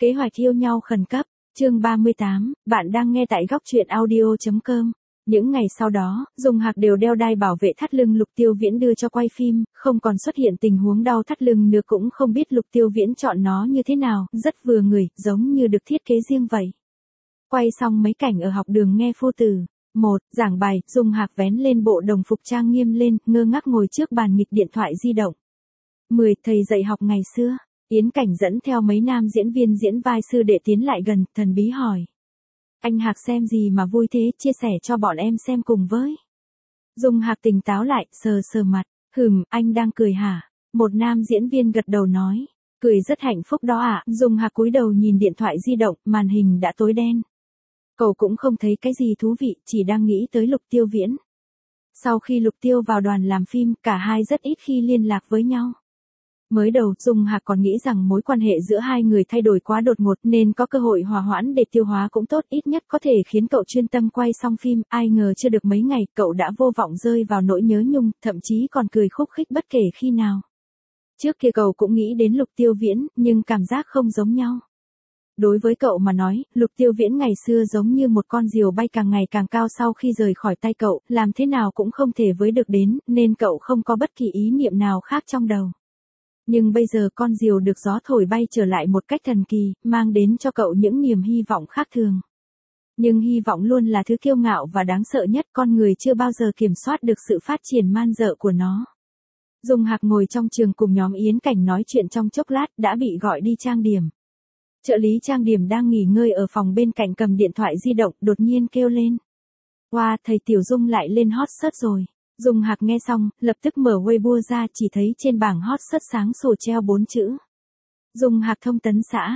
Kế hoạch yêu nhau khẩn cấp, chương 38, bạn đang nghe tại góc truyện audio.com. Những ngày sau đó, Dung Hạc đều đeo đai bảo vệ thắt lưng Lục Tiêu Viễn đưa cho quay phim, không còn xuất hiện tình huống đau thắt lưng nữa, cũng không biết Lục Tiêu Viễn chọn nó như thế nào, rất vừa người, giống như được thiết kế riêng vậy. Quay xong mấy cảnh ở học đường nghe phu tử. Giảng bài, Dung Hạc vén lên bộ đồng phục trang nghiêm lên, ngơ ngác ngồi trước bàn nghịch điện thoại di động. 10. Thầy dạy học ngày xưa. Yến Cảnh dẫn theo mấy nam diễn viên diễn vai sư đệ tiến lại gần, thần bí hỏi. Anh Hạc xem gì mà vui thế, chia sẻ cho bọn em xem cùng với. Dung Hạc tỉnh táo lại, sờ sờ mặt. Anh đang cười hả? Một nam diễn viên gật đầu nói. Cười rất hạnh phúc đó ạ. Dung Hạc cúi đầu nhìn điện thoại di động, màn hình đã tối đen. Cậu cũng không thấy cái gì thú vị, chỉ đang nghĩ tới Lục Tiêu Viễn. Sau khi Lục Tiêu vào đoàn làm phim, cả hai rất ít khi liên lạc với nhau. Mới đầu, Dung Hạc còn nghĩ rằng mối quan hệ giữa hai người thay đổi quá đột ngột nên có cơ hội hòa hoãn để tiêu hóa cũng tốt, ít nhất có thể khiến cậu chuyên tâm quay xong phim. Ai ngờ chưa được mấy ngày, cậu đã vô vọng rơi vào nỗi nhớ nhung, thậm chí còn cười khúc khích bất kể khi nào. Trước kia cậu cũng nghĩ đến Lục Tiêu Viễn, nhưng cảm giác không giống nhau. Đối với cậu mà nói, Lục Tiêu Viễn ngày xưa giống như một con diều bay càng ngày càng cao, sau khi rời khỏi tay cậu, làm thế nào cũng không thể với được đến, nên cậu không có bất kỳ ý niệm nào khác trong đầu. Nhưng bây giờ con diều được gió thổi bay trở lại một cách thần kỳ, mang đến cho cậu những niềm hy vọng khác thường. Nhưng hy vọng luôn là thứ kiêu ngạo và đáng sợ nhất, con người chưa bao giờ kiểm soát được sự phát triển man dợ của nó. Dung Hạc ngồi trong trường cùng nhóm Yến Cảnh nói chuyện trong chốc lát, đã bị gọi đi trang điểm. Trợ lý trang điểm đang nghỉ ngơi ở phòng bên cạnh cầm điện thoại di động, đột nhiên kêu lên. Wow, thầy Tiểu Dung lại lên hot search rồi. Dung Hạc nghe xong, lập tức mở Weibo ra, chỉ thấy trên bảng hot search sáng sủa treo 4 chữ. Dung Hạc thông tấn xã.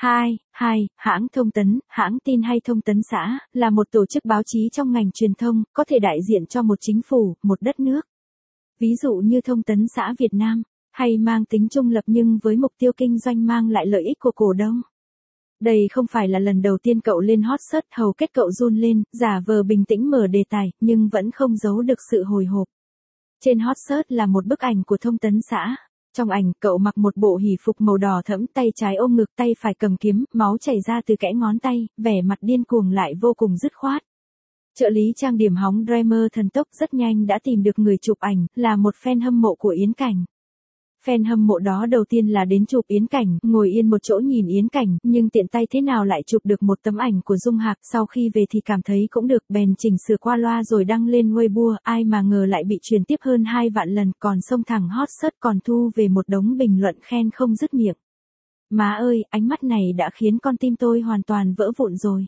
Hãng thông tấn, hãng tin hay thông tấn xã, là một tổ chức báo chí trong ngành truyền thông, có thể đại diện cho một chính phủ, một đất nước. Ví dụ như thông tấn xã Việt Nam, hay mang tính trung lập nhưng với mục tiêu kinh doanh mang lại lợi ích của cổ đông. Đây không phải là lần đầu tiên cậu lên hot search, hầu kết cậu run lên, giả vờ bình tĩnh mở đề tài, nhưng vẫn không giấu được sự hồi hộp. Trên hot search là một bức ảnh của thông tấn xã. Trong ảnh, cậu mặc một bộ hỉ phục màu đỏ thẫm, tay trái ôm ngực, tay phải cầm kiếm, máu chảy ra từ kẽ ngón tay, vẻ mặt điên cuồng lại vô cùng dứt khoát. Trợ lý trang điểm hóng Dreamer thần tốc rất nhanh đã tìm được người chụp ảnh, là một fan hâm mộ của Yến Cảnh. Fan hâm mộ đó đầu tiên là đến chụp Yến Cảnh, ngồi yên một chỗ nhìn Yến Cảnh, nhưng tiện tay thế nào lại chụp được một tấm ảnh của Dung Hạc, sau khi về thì cảm thấy cũng được, bèn chỉnh sửa qua loa rồi đăng lên Weibo, ai mà ngờ lại bị truyền tiếp hơn 2 vạn lần, còn xông thẳng hot search, còn thu về một đống bình luận khen không dứt miệng. Má ơi, ánh mắt này đã khiến con tim tôi hoàn toàn vỡ vụn rồi.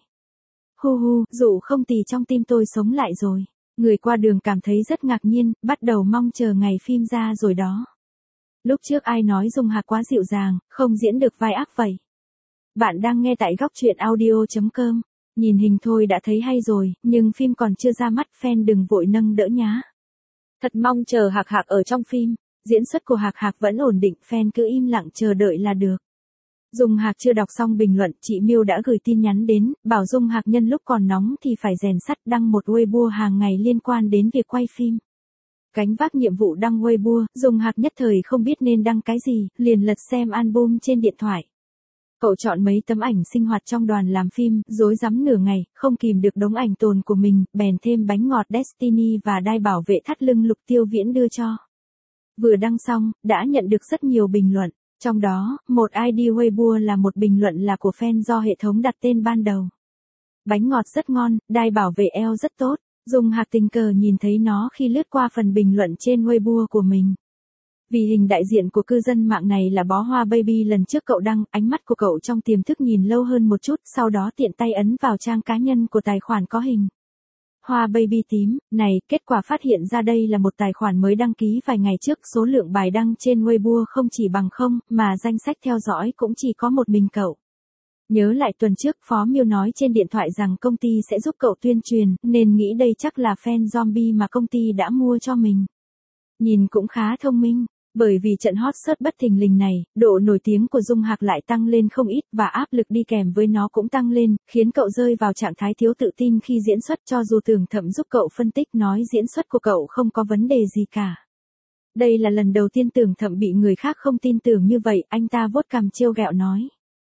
Dụ không tì trong tim tôi sống lại rồi. Người qua đường cảm thấy rất ngạc nhiên, bắt đầu mong chờ ngày phim ra rồi đó. Lúc trước ai nói Dung Hạc quá dịu dàng, không diễn được vai ác vậy. Bạn đang nghe tại góc truyện audio.com. Nhìn hình thôi đã thấy hay rồi, nhưng phim còn chưa ra mắt, fan đừng vội nâng đỡ nhá. Thật mong chờ Hạc ở trong phim. Diễn xuất của Hạc vẫn ổn định, fan cứ im lặng chờ đợi là được. Dung Hạc chưa đọc xong bình luận, chị Miêu đã gửi tin nhắn đến, bảo Dung Hạc nhân lúc còn nóng thì phải rèn sắt, đăng một Weibo hàng ngày liên quan đến việc quay phim. Gánh vác nhiệm vụ đăng Weibo, Dung Hạc nhất thời không biết nên đăng cái gì, liền lật xem album trên điện thoại. Cậu chọn mấy tấm ảnh sinh hoạt trong đoàn làm phim, rối rắm nửa ngày, không kìm được đống ảnh tồn của mình, bèn thêm bánh ngọt Destiny và đai bảo vệ thắt lưng Lục Tiêu Viễn đưa cho. Vừa đăng xong, đã nhận được rất nhiều bình luận. Trong đó, một ID Weibo là một bình luận là của fan do hệ thống đặt tên ban đầu. Bánh ngọt rất ngon, đai bảo vệ eo rất tốt. Dung Hạc tình cờ nhìn thấy nó khi lướt qua phần bình luận trên Weibo của mình. Vì hình đại diện của cư dân mạng này là bó hoa baby lần trước cậu đăng, ánh mắt của cậu trong tiềm thức nhìn lâu hơn một chút, sau đó tiện tay ấn vào trang cá nhân của tài khoản có hình hoa baby tím. Này, kết quả phát hiện ra đây là một tài khoản mới đăng ký vài ngày trước, số lượng bài đăng trên Weibo không chỉ bằng không, mà danh sách theo dõi cũng chỉ có một mình cậu. Nhớ lại tuần trước Phó Miêu nói trên điện thoại rằng công ty sẽ giúp cậu tuyên truyền, nên nghĩ đây chắc là fan zombie mà công ty đã mua cho mình. Nhìn cũng khá thông minh, bởi vì trận hot search bất thình lình này, độ nổi tiếng của Dung Hạc lại tăng lên không ít và áp lực đi kèm với nó cũng tăng lên, khiến cậu rơi vào trạng thái thiếu tự tin khi diễn xuất, cho dù Tưởng Thậm giúp cậu phân tích nói diễn xuất của cậu không có vấn đề gì cả. Đây là lần đầu tiên Tưởng Thậm bị người khác không tin tưởng như vậy, anh ta vuốt cằm trêu ghẹo nói.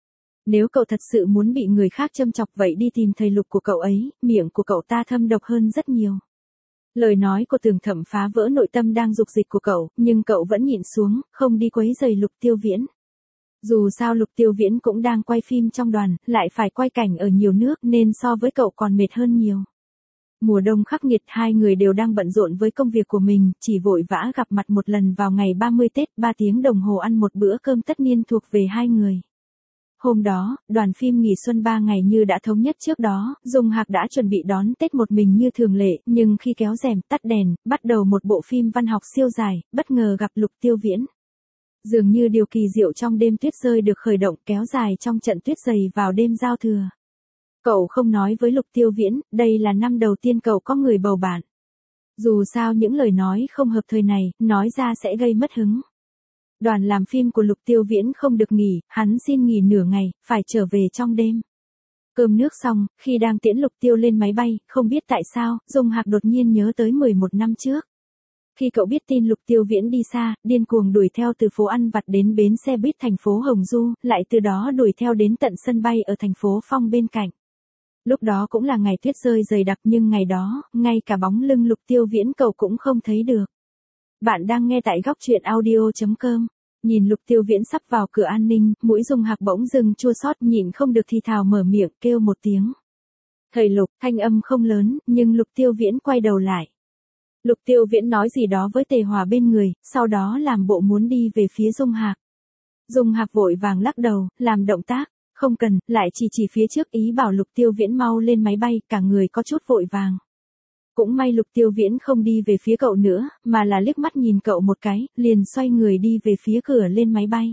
Nếu cậu thật sự muốn bị người khác châm chọc vậy đi tìm thầy Lục của cậu ấy, miệng của cậu ta thâm độc hơn rất nhiều. Lời nói của Tường Thẩm phá vỡ nội tâm đang dục dịch của cậu, nhưng cậu vẫn nhịn xuống, không đi quấy rầy Lục Tiêu Viễn. Dù sao Lục Tiêu Viễn cũng đang quay phim trong đoàn, lại phải quay cảnh ở nhiều nước nên so với cậu còn mệt hơn nhiều. Mùa đông khắc nghiệt, hai người đều đang bận rộn với công việc của mình, chỉ vội vã gặp mặt một lần vào ngày 30 Tết, 3 tiếng đồng hồ ăn một bữa cơm tất niên thuộc về hai người. Hôm đó, đoàn phim nghỉ xuân 3 ngày như đã thống nhất trước đó, Dung Hạc đã chuẩn bị đón Tết một mình như thường lệ, nhưng khi kéo rèm, tắt đèn, bắt đầu một bộ phim văn học siêu dài, bất ngờ gặp Lục Tiêu Viễn. Dường như điều kỳ diệu trong đêm tuyết rơi được khởi động kéo dài trong trận tuyết dày vào đêm giao thừa. Cậu không nói với Lục Tiêu Viễn, đây là năm đầu tiên cậu có người bầu bạn. Dù sao những lời nói không hợp thời này, nói ra sẽ gây mất hứng. Đoàn làm phim của Lục Tiêu Viễn không được nghỉ, hắn xin nghỉ nửa ngày, phải trở về trong đêm. Cơm nước xong, khi đang tiễn Lục Tiêu lên máy bay, không biết tại sao, Dung Hạc đột nhiên nhớ tới 11 năm trước. Khi cậu biết tin Lục Tiêu Viễn đi xa, điên cuồng đuổi theo từ phố ăn vặt đến bến xe buýt thành phố Hồng Du, lại từ đó đuổi theo đến tận sân bay ở thành phố Phong bên cạnh. Lúc đó cũng là ngày tuyết rơi dày đặc nhưng ngày đó, ngay cả bóng lưng Lục Tiêu Viễn cậu cũng không thấy được. Bạn đang nghe tại góc truyện audio.com. Nhìn Lục Tiêu Viễn sắp vào cửa an ninh, mũi Dung Hạc bỗng dưng chua xót nhịn không được thì thào mở miệng kêu một tiếng. Thầy Lục, thanh âm không lớn, nhưng Lục Tiêu Viễn quay đầu lại. Lục Tiêu Viễn nói gì đó với Tề Hòa bên người, sau đó làm bộ muốn đi về phía Dung Hạc. Dung Hạc vội vàng lắc đầu, làm động tác, không cần, lại chỉ phía trước ý bảo Lục Tiêu Viễn mau lên máy bay, cả người có chút vội vàng. Cũng may Lục Tiêu Viễn không đi về phía cậu nữa, mà là liếc mắt nhìn cậu một cái, liền xoay người đi về phía cửa lên máy bay.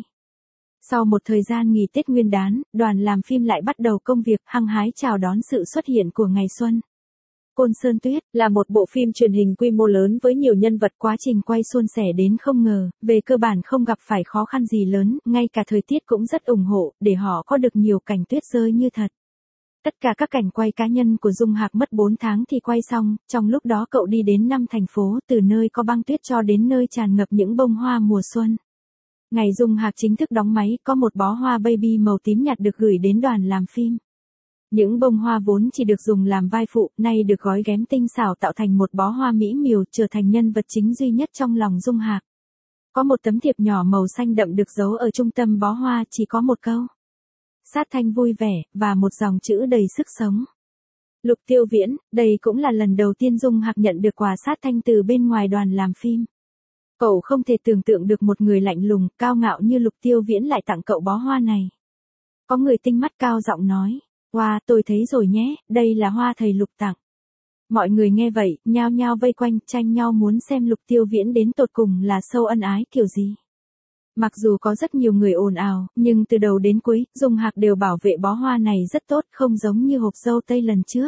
Sau một thời gian nghỉ Tết Nguyên đán, đoàn làm phim lại bắt đầu công việc hăng hái chào đón sự xuất hiện của ngày xuân. Côn Sơn Tuyết là một bộ phim truyền hình quy mô lớn với nhiều nhân vật, quá trình quay suôn sẻ đến không ngờ, về cơ bản không gặp phải khó khăn gì lớn, ngay cả thời tiết cũng rất ủng hộ, để họ có được nhiều cảnh tuyết rơi như thật. Tất cả các cảnh quay cá nhân của Dung Hạc mất 4 tháng thì quay xong, trong lúc đó cậu đi đến 5 thành phố, từ nơi có băng tuyết cho đến nơi tràn ngập những bông hoa mùa xuân. Ngày Dung Hạc chính thức đóng máy, có một bó hoa baby màu tím nhạt được gửi đến đoàn làm phim. Những bông hoa vốn chỉ được dùng làm vai phụ, nay được gói ghém tinh xảo tạo thành một bó hoa mỹ miều, trở thành nhân vật chính duy nhất trong lòng Dung Hạc. Có một tấm thiệp nhỏ màu xanh đậm được giấu ở trung tâm bó hoa, chỉ có một câu. Sát thanh vui vẻ, và một dòng chữ đầy sức sống. Lục Tiêu Viễn, đây cũng là lần đầu tiên Dung Hạc nhận được quà sát thanh từ bên ngoài đoàn làm phim. Cậu không thể tưởng tượng được một người lạnh lùng, cao ngạo như Lục Tiêu Viễn lại tặng cậu bó hoa này. Có người tinh mắt cao giọng nói, wow, tôi thấy rồi nhé, đây là hoa thầy Lục tặng. Mọi người nghe vậy, nhao nhao vây quanh, tranh nhau muốn xem Lục Tiêu Viễn đến tột cùng là sâu ân ái kiểu gì. Mặc dù có rất nhiều người ồn ào, nhưng từ đầu đến cuối, Dung Hạc đều bảo vệ bó hoa này rất tốt, không giống như hộp dâu tây lần trước.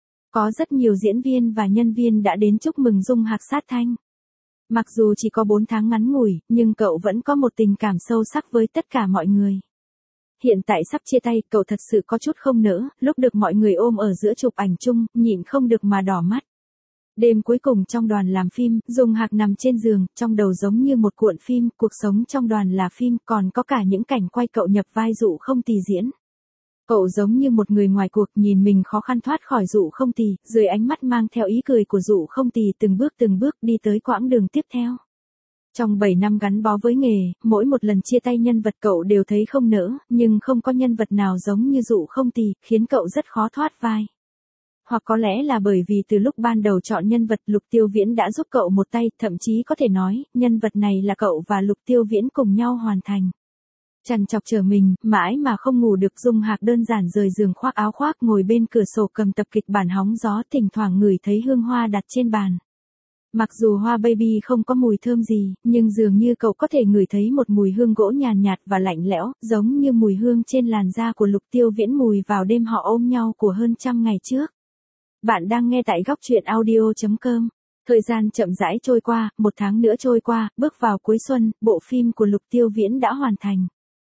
Có rất nhiều diễn viên và nhân viên đã đến chúc mừng Dung Hạc sát thanh. Mặc dù chỉ có 4 tháng ngắn ngủi, nhưng cậu vẫn có một tình cảm sâu sắc với tất cả mọi người. Hiện tại sắp chia tay, cậu thật sự có chút không nỡ, lúc được mọi người ôm ở giữa chụp ảnh chung, nhịn không được mà đỏ mắt. Đêm cuối cùng trong đoàn làm phim, Dung Hạc nằm trên giường, trong đầu giống như một cuộn phim, cuộc sống trong đoàn là phim, còn có cả những cảnh quay cậu nhập vai Dụ Không Tì diễn. Cậu giống như một người ngoài cuộc, nhìn mình khó khăn thoát khỏi Dụ Không Tì, dưới ánh mắt mang theo ý cười của Dụ Không Tì từng bước đi tới quãng đường tiếp theo. Trong 7 năm gắn bó với nghề, mỗi một lần chia tay nhân vật cậu đều thấy không nỡ, nhưng không có nhân vật nào giống như Dụ Không Tì, khiến cậu rất khó thoát vai. Hoặc có lẽ là bởi vì từ lúc ban đầu chọn nhân vật, Lục Tiêu Viễn đã giúp cậu một tay, thậm chí có thể nói, nhân vật này là cậu và Lục Tiêu Viễn cùng nhau hoàn thành. Trằn trọc chờ mình, mãi mà không ngủ được, Dung Hạc đơn giản rời giường khoác áo khoác ngồi bên cửa sổ cầm tập kịch bản hóng gió, thỉnh thoảng ngửi thấy hương hoa đặt trên bàn. Mặc dù hoa baby không có mùi thơm gì, nhưng dường như cậu có thể ngửi thấy một mùi hương gỗ nhàn nhạt và lạnh lẽo, giống như mùi hương trên làn da của Lục Tiêu Viễn mùi vào đêm họ ôm nhau của hơn 100 ngày trước. Bạn đang nghe tại góc truyện audio.com. Thời gian chậm rãi trôi qua, 1 tháng nữa trôi qua, bước vào cuối xuân, bộ phim của Lục Tiêu Viễn đã hoàn thành.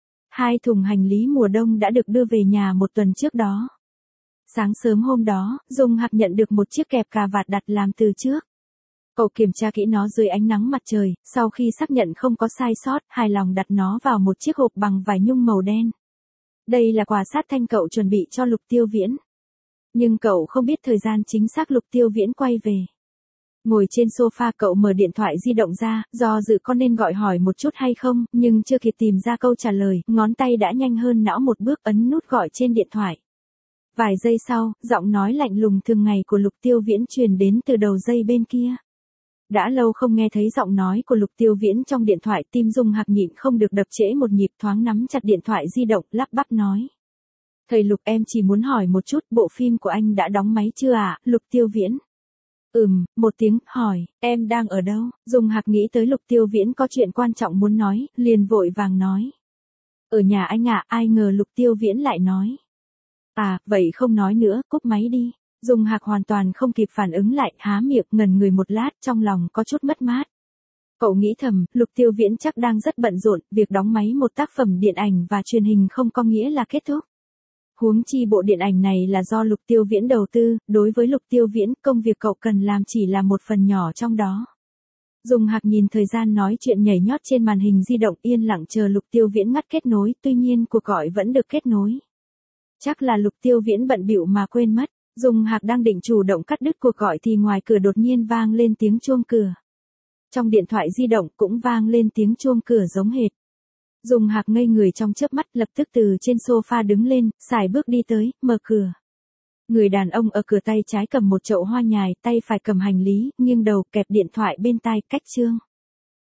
2 thùng hành lý mùa đông đã được đưa về nhà 1 tuần trước đó. Sáng sớm hôm đó, Dung Hạc nhận được một chiếc kẹp cà vạt đặt làm từ trước. Cậu kiểm tra kỹ nó dưới ánh nắng mặt trời, sau khi xác nhận không có sai sót, hài lòng đặt nó vào một chiếc hộp bằng vải nhung màu đen. Đây là quà sát thanh cậu chuẩn bị cho Lục Tiêu Viễn. Nhưng cậu không biết thời gian chính xác Lục Tiêu Viễn quay về. Ngồi trên sofa cậu mở điện thoại di động ra, do dự có nên gọi hỏi một chút hay không, nhưng chưa kịp tìm ra câu trả lời, ngón tay đã nhanh hơn não một bước ấn nút gọi trên điện thoại. Vài giây sau, giọng nói lạnh lùng thường ngày của Lục Tiêu Viễn truyền đến từ đầu dây bên kia. Đã lâu không nghe thấy giọng nói của Lục Tiêu Viễn trong điện thoại, tim Dung Hạc nhịn không được đập trễ một nhịp, thoáng nắm chặt điện thoại di động, lắp bắp nói. Thầy Lục, em chỉ muốn hỏi một chút, bộ phim của anh đã đóng máy chưa ạ? Lục Tiêu Viễn. Một tiếng, hỏi, em đang ở đâu? Dung Hạc nghĩ tới Lục Tiêu Viễn có chuyện quan trọng muốn nói, liền vội vàng nói. Ở nhà anh ạ, ai ngờ Lục Tiêu Viễn lại nói. À, vậy không nói nữa, cúp máy đi. Dung Hạc hoàn toàn không kịp phản ứng lại, há miệng ngẩn người một lát, trong lòng có chút mất mát. Cậu nghĩ thầm, Lục Tiêu Viễn chắc đang rất bận rộn, việc đóng máy một tác phẩm điện ảnh và truyền hình không có nghĩa là kết thúc. Huống chi bộ điện ảnh này là do Lục Tiêu Viễn đầu tư, đối với Lục Tiêu Viễn, công việc cậu cần làm chỉ là một phần nhỏ trong đó. Dung Hạc nhìn thời gian nói chuyện nhảy nhót trên màn hình di động, yên lặng chờ Lục Tiêu Viễn ngắt kết nối, tuy nhiên cuộc gọi vẫn được kết nối. Chắc là Lục Tiêu Viễn bận bịu mà quên mất. Dung Hạc đang định chủ động cắt đứt cuộc gọi thì ngoài cửa đột nhiên vang lên tiếng chuông cửa. Trong điện thoại di động cũng vang lên tiếng chuông cửa giống hệt. Dung Hạc ngây người trong chớp mắt, lập tức từ trên sofa đứng lên, sải bước đi tới, mở cửa. Người đàn ông ở cửa tay trái cầm một chậu hoa nhài, tay phải cầm hành lý, nghiêng đầu kẹp điện thoại bên tai, cách chương.